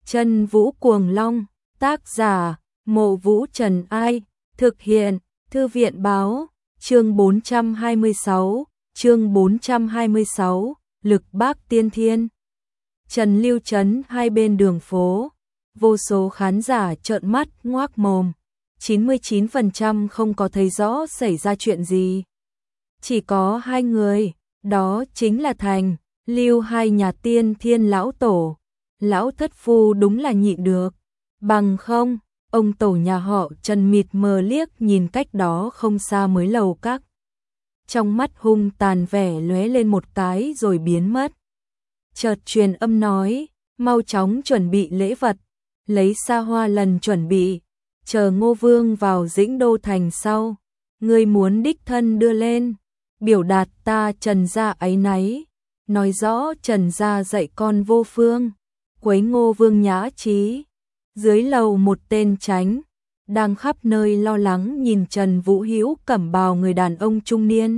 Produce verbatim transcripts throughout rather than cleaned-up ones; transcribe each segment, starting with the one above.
Chân Vũ Cuồng Long, tác giả, Mộ Vũ Trần Ai, thực hiện, Thư viện Báo, chương bốn trăm hai mươi sáu, chương bốn trăm hai mươi sáu, Lực Bác Tiên Thiên. Trần Lưu Trấn hai bên đường phố, vô số khán giả trợn mắt ngoác mồm, chín mươi chín phần trăm không có thấy rõ xảy ra chuyện gì. Chỉ có hai người, đó chính là Thành, Lưu hai nhà Tiên Thiên lão tổ. Lão thất phu đúng là nhịn được, bằng không, ông tổ nhà họ Trần mịt mờ liếc nhìn cách đó không xa mới lầu các. Trong mắt hung tàn vẻ lóe lên một cái rồi biến mất. Chợt truyền âm nói, mau chóng chuẩn bị lễ vật, lấy xa hoa lần chuẩn bị, chờ Ngô Vương vào Dĩnh Đô Thành sau, ngươi muốn đích thân đưa lên, biểu đạt ta Trần gia áy náy, nói rõ Trần gia dạy con vô phương, quấy Ngô Vương nhã trí. Dưới lầu một tên tránh, đang khắp nơi lo lắng nhìn Trần Vũ Hữu cẩm bào người đàn ông trung niên.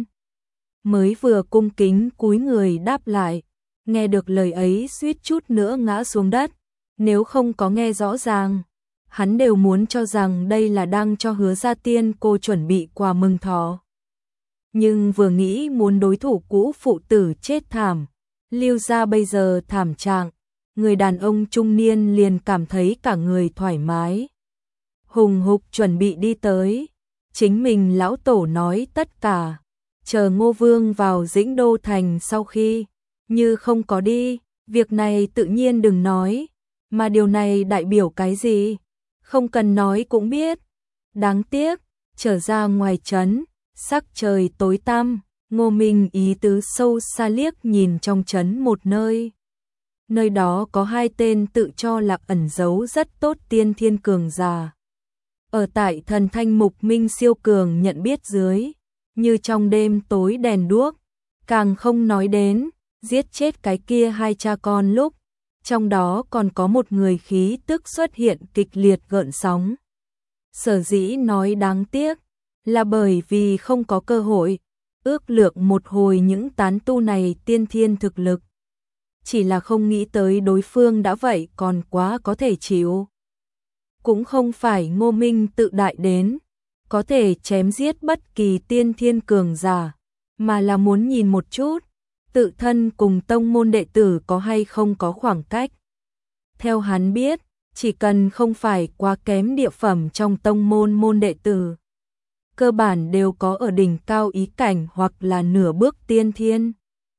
Mới vừa cung kính cúi người đáp lại, nghe được lời ấy suýt chút nữa ngã xuống đất, nếu không có nghe rõ ràng, hắn đều muốn cho rằng đây là đang cho Hứa Gia Tiên cô chuẩn bị quà mừng thọ. Nhưng vừa nghĩ muốn đối thủ cũ phụ tử chết thảm, Lưu gia bây giờ thảm trạng, người đàn ông trung niên liền cảm thấy cả người thoải mái. Hùng hục chuẩn bị đi tới, chính mình lão tổ nói tất cả, chờ Ngô Vương vào Dĩnh Đô Thành sau khi, như không có đi, việc này tự nhiên đừng nói, mà điều này đại biểu cái gì, không cần nói cũng biết. Đáng tiếc, trở ra ngoài trấn, sắc trời tối tăm, Ngô Minh ý tứ sâu xa liếc nhìn trong trấn một nơi. Nơi đó có hai tên tự cho là ẩn giấu rất tốt tiên thiên cường giả. Ở tại thần thanh mục minh siêu cường nhận biết dưới, như trong đêm tối đèn đuốc, càng không nói đến, giết chết cái kia hai cha con lúc, trong đó còn có một người khí tức xuất hiện kịch liệt gợn sóng. Sở dĩ nói đáng tiếc, là bởi vì không có cơ hội, ước lượng một hồi những tán tu này tiên thiên thực lực. Chỉ là không nghĩ tới đối phương đã vậy còn quá có thể chịu. Cũng không phải Ngô Minh tự đại đến, có thể chém giết bất kỳ tiên thiên cường giả, mà là muốn nhìn một chút, tự thân cùng tông môn đệ tử có hay không có khoảng cách. Theo hắn biết, chỉ cần không phải quá kém địa phẩm trong tông môn môn đệ tử, cơ bản đều có ở đỉnh cao ý cảnh hoặc là nửa bước tiên thiên.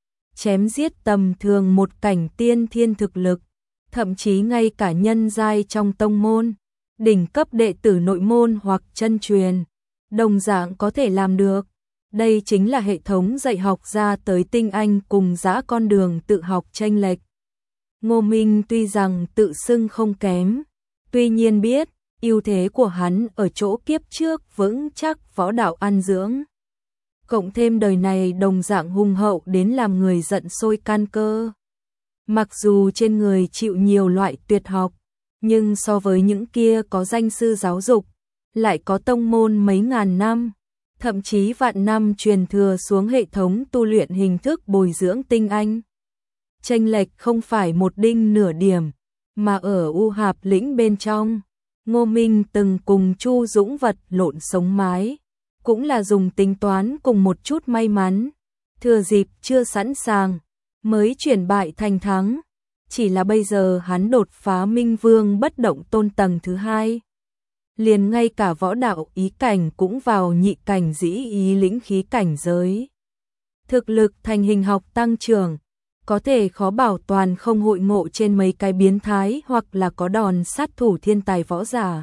Chém giết tầm thường một cảnh tiên thiên thực lực, thậm chí ngay cả nhân giai trong tông môn, đỉnh cấp đệ tử nội môn hoặc chân truyền, đồng dạng có thể làm được. Đây chính là hệ thống dạy học ra tới tinh anh cùng dã con đường tự học chênh lệch. Ngô Minh tuy rằng tự xưng không kém, tuy nhiên biết, ưu thế của hắn ở chỗ kiếp trước vững chắc võ đạo ăn dưỡng. Cộng thêm đời này đồng dạng hùng hậu đến làm người giận sôi can cơ. Mặc dù trên người chịu nhiều loại tuyệt học, nhưng so với những kia có danh sư giáo dục, lại có tông môn mấy ngàn năm, thậm chí vạn năm truyền thừa xuống hệ thống tu luyện hình thức bồi dưỡng tinh anh. Chênh lệch không phải một đinh nửa điểm, mà ở U Hạp lĩnh bên trong, Ngô Minh từng cùng Chu Dũng vật lộn sống mái. Cũng là dùng tính toán cùng một chút may mắn, thừa dịp chưa sẵn sàng, mới chuyển bại thành thắng. Chỉ là bây giờ hắn đột phá Minh Vương bất động tôn tầng thứ hai. Liền ngay cả võ đạo ý cảnh cũng vào nhị cảnh dĩ ý lĩnh khí cảnh giới. Thực lực thành hình học tăng trưởng, có thể khó bảo toàn không hội ngộ trên mấy cái biến thái hoặc là có đòn sát thủ thiên tài võ giả.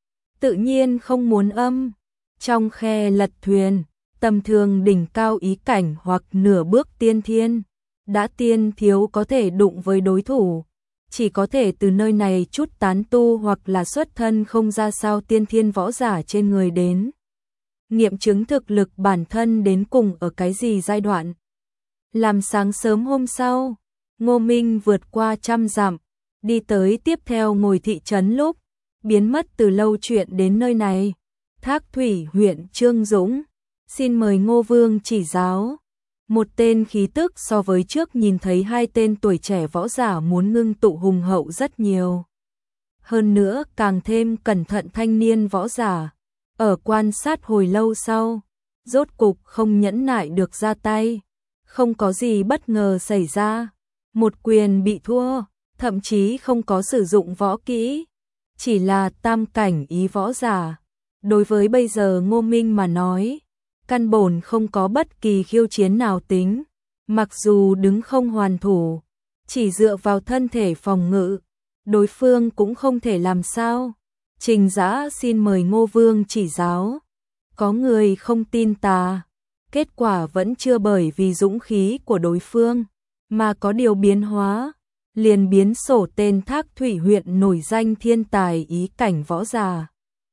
Tự nhiên không muốn âm. Trong khe lật thuyền, tầm thường đỉnh cao ý cảnh hoặc nửa bước tiên thiên, đã tiên thiếu có thể đụng với đối thủ, chỉ có thể từ nơi này chút tán tu hoặc là xuất thân không ra sao tiên thiên võ giả trên người đến. Nghiệm chứng thực lực bản thân đến cùng ở cái gì giai đoạn. Làm sáng sớm hôm sau, Ngô Minh vượt qua trăm dặm, đi tới tiếp theo ngồi thị trấn lúc, biến mất từ lâu chuyện đến nơi này. Thác Thủy huyện Trương Dũng, xin mời Ngô Vương chỉ giáo. Một tên khí tức so với trước nhìn thấy hai tên tuổi trẻ võ giả muốn ngưng tụ hùng hậu rất nhiều. hơn nữa càng thêm cẩn thận thanh niên võ giả. Ở quan sát hồi lâu sau, rốt cục không nhẫn nại được ra tay. Không có gì bất ngờ xảy ra. Một quyền bị thua, thậm chí không có sử dụng võ kỹ. Chỉ là tam cảnh ý võ giả. Đối với bây giờ Ngô Minh mà nói, căn bổn không có bất kỳ khiêu chiến nào tính. Mặc dù đứng không hoàn thủ, chỉ dựa vào thân thể phòng ngự, đối phương cũng không thể làm sao. Trình Dã xin mời Ngô Vương chỉ giáo. Có người không tin tà. Kết quả vẫn chưa bởi vì dũng khí của đối phương, mà có điều biến hóa. Liền biến sổ tên Thác Thủy huyện nổi danh thiên tài ý cảnh võ giả.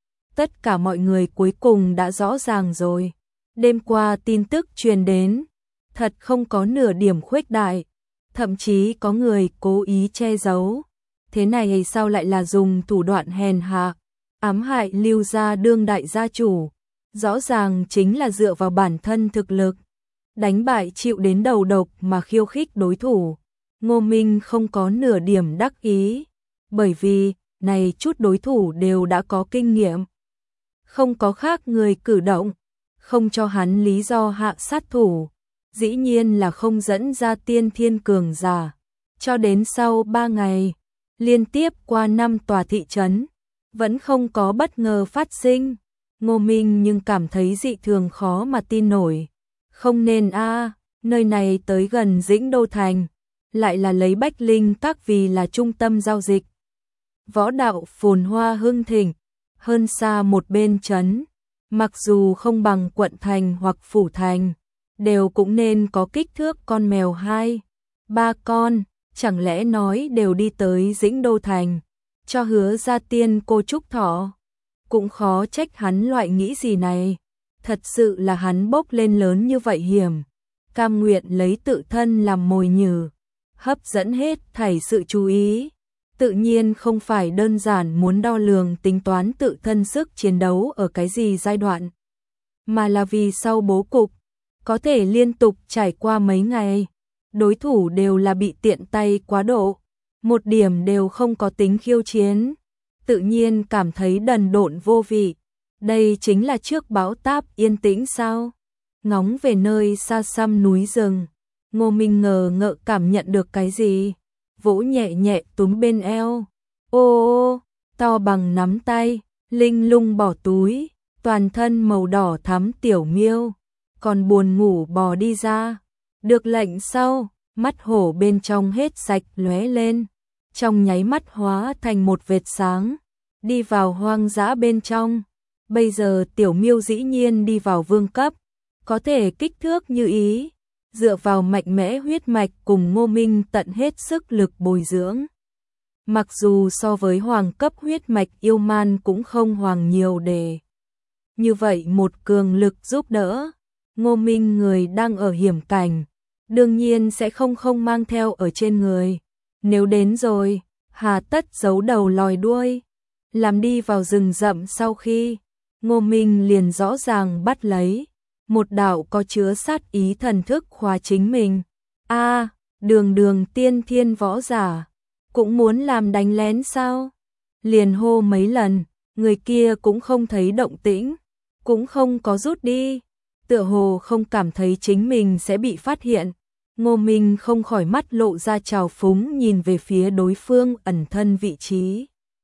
Tất cả mọi người cuối cùng đã rõ ràng rồi. Đêm qua tin tức truyền đến, thật không có nửa điểm khuếch đại. Thậm chí có người cố ý che giấu. Thế này sao lại là dùng thủ đoạn hèn hạ, ám hại Lưu gia đương đại gia chủ. Rõ ràng chính là dựa vào bản thân thực lực, đánh bại chịu đến đầu độc mà khiêu khích đối thủ. Ngô Minh không có nửa điểm đắc ý, bởi vì này chút đối thủ đều đã có kinh nghiệm. Không có khác người cử động, không cho hắn lý do hạ sát thủ, dĩ nhiên là không dẫn ra tiên thiên cường giả. Cho đến sau ba ngày, liên tiếp qua năm tòa thị trấn, vẫn không có bất ngờ phát sinh. Ngô Minh nhưng cảm thấy dị thường khó mà tin nổi. Không nên a, nơi này tới gần Dĩnh Đô Thành, lại là lấy Bách Linh Các vì là trung tâm giao dịch. Võ đạo phồn hoa hưng thịnh, hơn xa một bên trấn, mặc dù không bằng quận thành hoặc phủ thành, đều cũng nên có kích thước con mèo hai, ba con, chẳng lẽ nói đều đi tới Dĩnh Đô Thành, cho Hứa Gia Tiên cô Trúc Thọ. Cũng khó trách hắn loại nghĩ gì này, thật sự là hắn bốc lên lớn như vậy hiểm, cam nguyện lấy tự thân làm mồi nhử, hấp dẫn hết thảy sự chú ý, tự nhiên không phải đơn giản muốn đo lường tính toán tự thân sức chiến đấu ở cái gì giai đoạn, mà là vì sau bố cục, có thể liên tục trải qua mấy ngày, đối thủ đều là bị tiện tay quá độ, một điểm đều không có tính khiêu chiến. Tự nhiên cảm thấy đần độn vô vị. Đây chính là trước bão táp yên tĩnh sao? Ngóng về nơi xa xăm núi rừng, Ngô Minh ngờ ngợ cảm nhận được cái gì, vỗ nhẹ nhẹ túm bên eo. Ô ô, to bằng nắm tay, linh lung bỏ túi, toàn thân màu đỏ thắm tiểu miêu, còn buồn ngủ bò đi ra. Được lệnh sau, mắt hổ bên trong hết sạch lóe lên, trong nháy mắt hóa thành một vệt sáng, đi vào hoang dã bên trong. Bây giờ tiểu miêu dĩ nhiên đi vào vương cấp, có thể kích thước như ý, dựa vào mạnh mẽ huyết mạch cùng Ngô Minh tận hết sức lực bồi dưỡng. Mặc dù so với hoàng cấp huyết mạch yêu man cũng không hoàng nhiều đề. Như vậy một cường lực giúp đỡ, Ngô Minh người đang ở hiểm cảnh, đương nhiên sẽ không không mang theo ở trên người. Nếu đến rồi, hà tất giấu đầu lòi đuôi, làm đi vào rừng rậm sau khi, Ngô Minh liền rõ ràng bắt lấy, một đạo có chứa sát ý thần thức khóa chính mình. A, đường đường tiên thiên võ giả, cũng muốn làm đánh lén sao? Liền hô mấy lần, người kia cũng không thấy động tĩnh, cũng không có rút đi, tựa hồ không cảm thấy chính mình sẽ bị phát hiện. Ngô Minh không khỏi mắt lộ ra trào phúng nhìn về phía đối phương ẩn thân vị trí.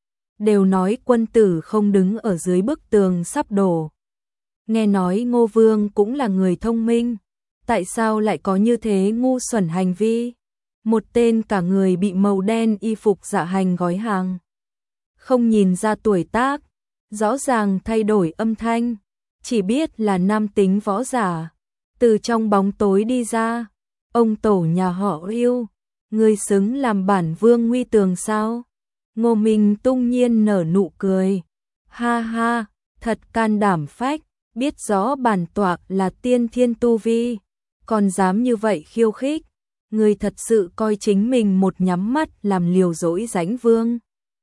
Đều nói quân tử không đứng ở dưới bức tường sắp đổ. Nghe nói Ngô Vương cũng là người thông minh, tại sao lại có như thế ngu xuẩn hành vi? Một tên cả người bị màu đen y phục dạ hành gói hàng. Không nhìn ra tuổi tác, rõ ràng thay đổi âm thanh, chỉ biết là nam tính võ giả, từ trong bóng tối đi ra. Ông tổ nhà họ yêu, ngươi xứng làm bản vương nguy tường sao? Ngô Minh tung nhiên nở nụ cười. Ha ha, thật can đảm phách, biết rõ bản tọa là tiên thiên tu vi, còn dám như vậy khiêu khích. Ngươi thật sự coi chính mình một nhắm mắt làm liều dỗi dánh vương.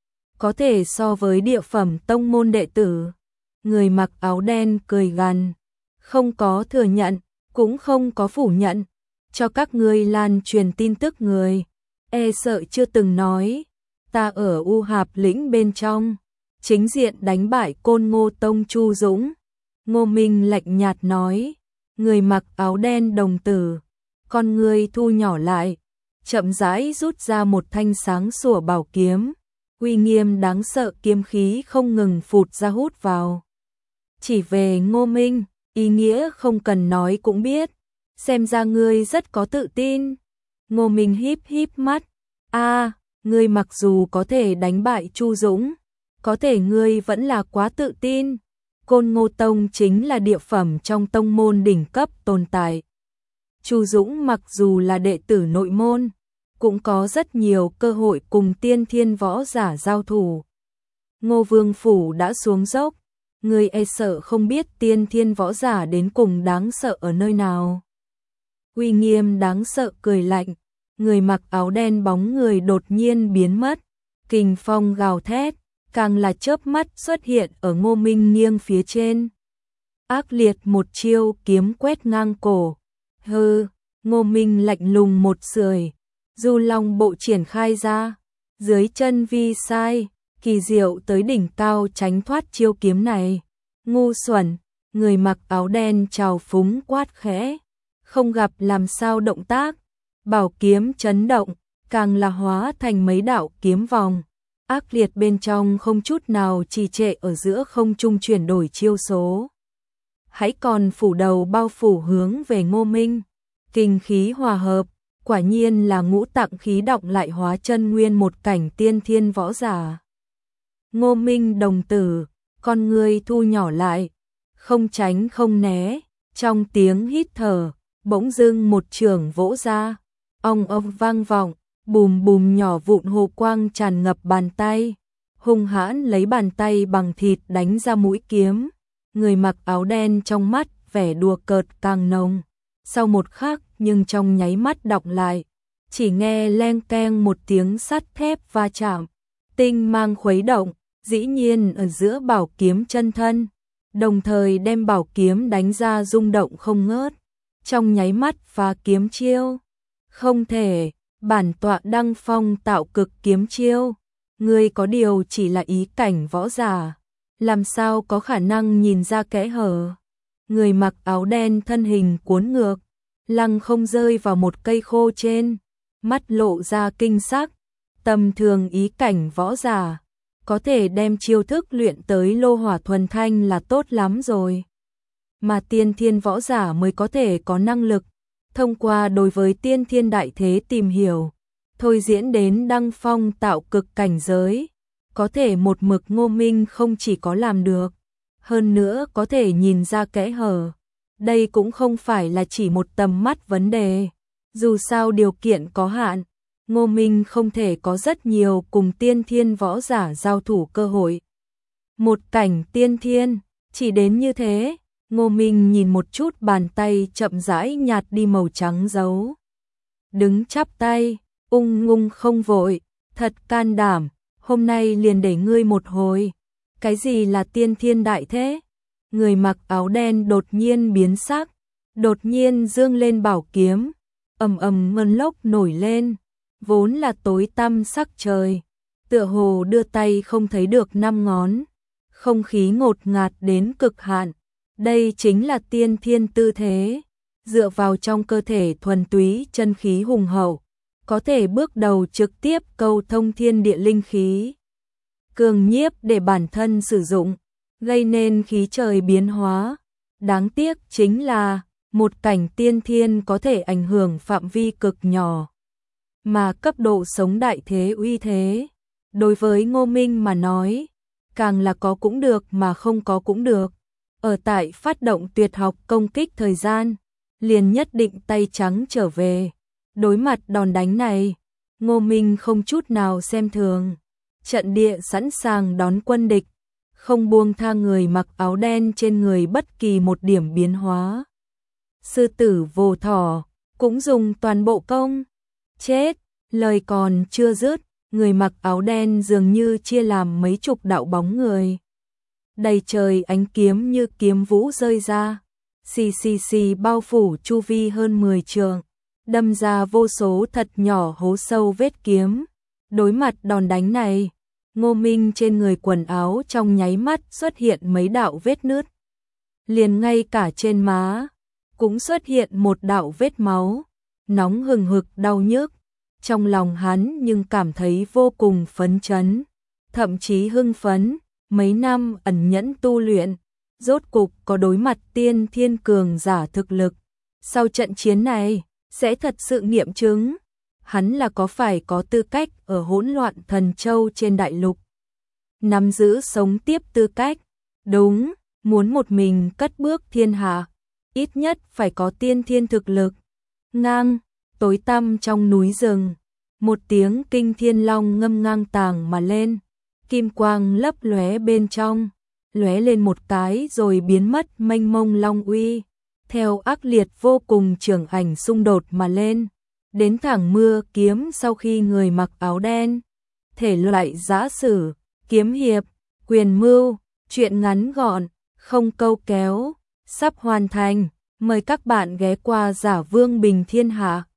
Có thể so với địa phẩm tông môn đệ tử. Người mặc áo đen cười gằn, không có thừa nhận, cũng không có phủ nhận. Cho các ngươi lan truyền tin tức người, e sợ chưa từng nói, ta ở U Hạp lĩnh bên trong, chính diện đánh bại Côn Ngô Tông Chu Dũng. Ngô Minh lạnh nhạt nói, người mặc áo đen đồng tử, con người thu nhỏ lại, chậm rãi rút ra một thanh sáng sủa bảo kiếm, uy nghiêm đáng sợ kiếm khí không ngừng phụt ra hút vào. Chỉ về Ngô Minh, ý nghĩa không cần nói cũng biết, xem ra ngươi rất có tự tin. Ngô Minh híp híp mắt, a, ngươi mặc dù có thể đánh bại Chu Dũng, có thể ngươi vẫn là quá tự tin. Côn Ngô Tông chính là địa phẩm trong tông môn đỉnh cấp tồn tại. Chu Dũng mặc dù là đệ tử nội môn, cũng có rất nhiều cơ hội cùng tiên thiên võ giả giao thủ. Ngô Vương Phủ đã xuống dốc, người e sợ không biết tiên thiên võ giả đến cùng đáng sợ ở nơi nào. Uy nghiêm đáng sợ cười lạnh, người mặc áo đen bóng người đột nhiên biến mất, kình phong gào thét, càng là chớp mắt xuất hiện ở Ngô Minh nghiêng phía trên. Ác liệt một chiêu kiếm quét ngang cổ. Hừ, Ngô Minh lạnh lùng một sưởi, Du Long bộ triển khai ra, dưới chân vi sai, kỳ diệu tới đỉnh cao tránh thoát chiêu kiếm này. Ngu xuẩn, người mặc áo đen trào phúng quát khẽ, không gặp làm sao động tác, bảo kiếm chấn động, càng là hóa thành mấy đạo kiếm vòng. Ác liệt bên trong không chút nào trì trệ ở giữa không trung chuyển đổi chiêu số. Hãy còn phủ đầu bao phủ hướng về Ngô Minh, kinh khí hòa hợp, quả nhiên là ngũ tạng khí động lại hóa chân nguyên một cảnh tiên thiên võ giả. Ngô Minh đồng tử, con người thu nhỏ lại, không tránh không né, trong tiếng hít thở, bỗng dưng một chưởng vỗ ra, ong ong vang vọng, bùm bùm nhỏ vụn hồ quang tràn ngập bàn tay, hung hãn lấy bàn tay bằng thịt đánh ra mũi kiếm. Người mặc áo đen trong mắt vẻ đùa cợt càng nồng, sau một khắc nhưng trong nháy mắt đọng lại, chỉ nghe leng keng một tiếng sắt thép va chạm, tinh mang khuấy động, dĩ nhiên ở giữa bảo kiếm chân thân, đồng thời đem bảo kiếm đánh ra rung động không ngớt, trong nháy mắt phá kiếm chiêu. Không thể, bản tọa đăng phong tạo cực kiếm chiêu, ngươi có điều chỉ là ý cảnh võ giả, làm sao có khả năng nhìn ra kẽ hở. Người mặc áo đen thân hình cuốn ngược, lăng không rơi vào một cây khô trên, mắt lộ ra kinh sắc, tầm thường ý cảnh võ giả, có thể đem chiêu thức luyện tới lô hỏa thuần thanh là tốt lắm rồi. Mà tiên thiên võ giả mới có thể có năng lực, thông qua đối với tiên thiên đại thế tìm hiểu, thôi diễn đến đăng phong tạo cực cảnh giới, có thể một mực Ngô Minh không chỉ có làm được, hơn nữa có thể nhìn ra kẽ hở. Đây cũng không phải là chỉ một tầm mắt vấn đề, dù sao điều kiện có hạn, Ngô Minh không thể có rất nhiều cùng tiên thiên võ giả giao thủ cơ hội. Một cảnh tiên thiên, chỉ đến như thế. Ngô Minh nhìn một chút bàn tay chậm rãi nhạt đi màu trắng dấu. Đứng chắp tay, ung ngung không vội, thật can đảm, hôm nay liền để ngươi một hồi. Cái gì là tiên thiên đại thế? Người mặc áo đen đột nhiên biến sắc, đột nhiên dương lên bảo kiếm, ầm ầm ngân lốc nổi lên, vốn là tối tăm sắc trời, tựa hồ đưa tay không thấy được năm ngón, không khí ngột ngạt đến cực hạn. Đây chính là tiên thiên tư thế, dựa vào trong cơ thể thuần túy chân khí hùng hậu, có thể bước đầu trực tiếp câu thông thiên địa linh khí, cường nhiếp để bản thân sử dụng, gây nên khí trời biến hóa. Đáng tiếc chính là một cảnh tiên thiên có thể ảnh hưởng phạm vi cực nhỏ, mà cấp độ sống đại thế uy thế, đối với Ngô Minh mà nói, càng là có cũng được mà không có cũng được. Ở tại phát động tuyệt học công kích thời gian, liền nhất định tay trắng trở về. Đối mặt đòn đánh này, Ngô Minh không chút nào xem thường, trận địa sẵn sàng đón quân địch, không buông tha người mặc áo đen trên người bất kỳ một điểm biến hóa. Sư tử vô thỏ, cũng dùng toàn bộ công. Chết, lời còn chưa dứt, người mặc áo đen dường như chia làm mấy chục đạo bóng người. Đầy trời ánh kiếm như kiếm vũ rơi ra, xì xì xì bao phủ chu vi hơn mười trượng, đâm ra vô số thật nhỏ hố sâu vết kiếm, Đối mặt đòn đánh này, Ngô Minh trên người quần áo trong nháy mắt xuất hiện mấy đạo vết nứt. Liền ngay cả trên má, cũng xuất hiện một đạo vết máu, nóng hừng hực đau nhức. Trong lòng hắn nhưng cảm thấy vô cùng phấn chấn, thậm chí hưng phấn, mấy năm ẩn nhẫn tu luyện, rốt cục có đối mặt tiên thiên cường giả thực lực. Sau trận chiến này, sẽ thật sự nghiệm chứng, hắn là có phải có tư cách ở hỗn loạn thần châu trên đại lục. Nắm giữ sống tiếp tư cách, đúng, muốn một mình cất bước thiên hạ, ít nhất phải có tiên thiên thực lực. Ngang, tối tăm trong núi rừng, một tiếng kinh thiên long ngâm ngang tàng mà lên, kim quang lấp lóe bên trong, lóe lên một cái rồi biến mất mênh mông long uy, theo ác liệt vô cùng trường ảnh xung đột mà lên, đến thẳng mưa kiếm sau khi người mặc áo đen. Thể loại giã sử, kiếm hiệp, quyền mưu, truyện ngắn gọn, không câu kéo, sắp hoàn thành, mời các bạn ghé qua Giả Vương Bình Thiên Hạ.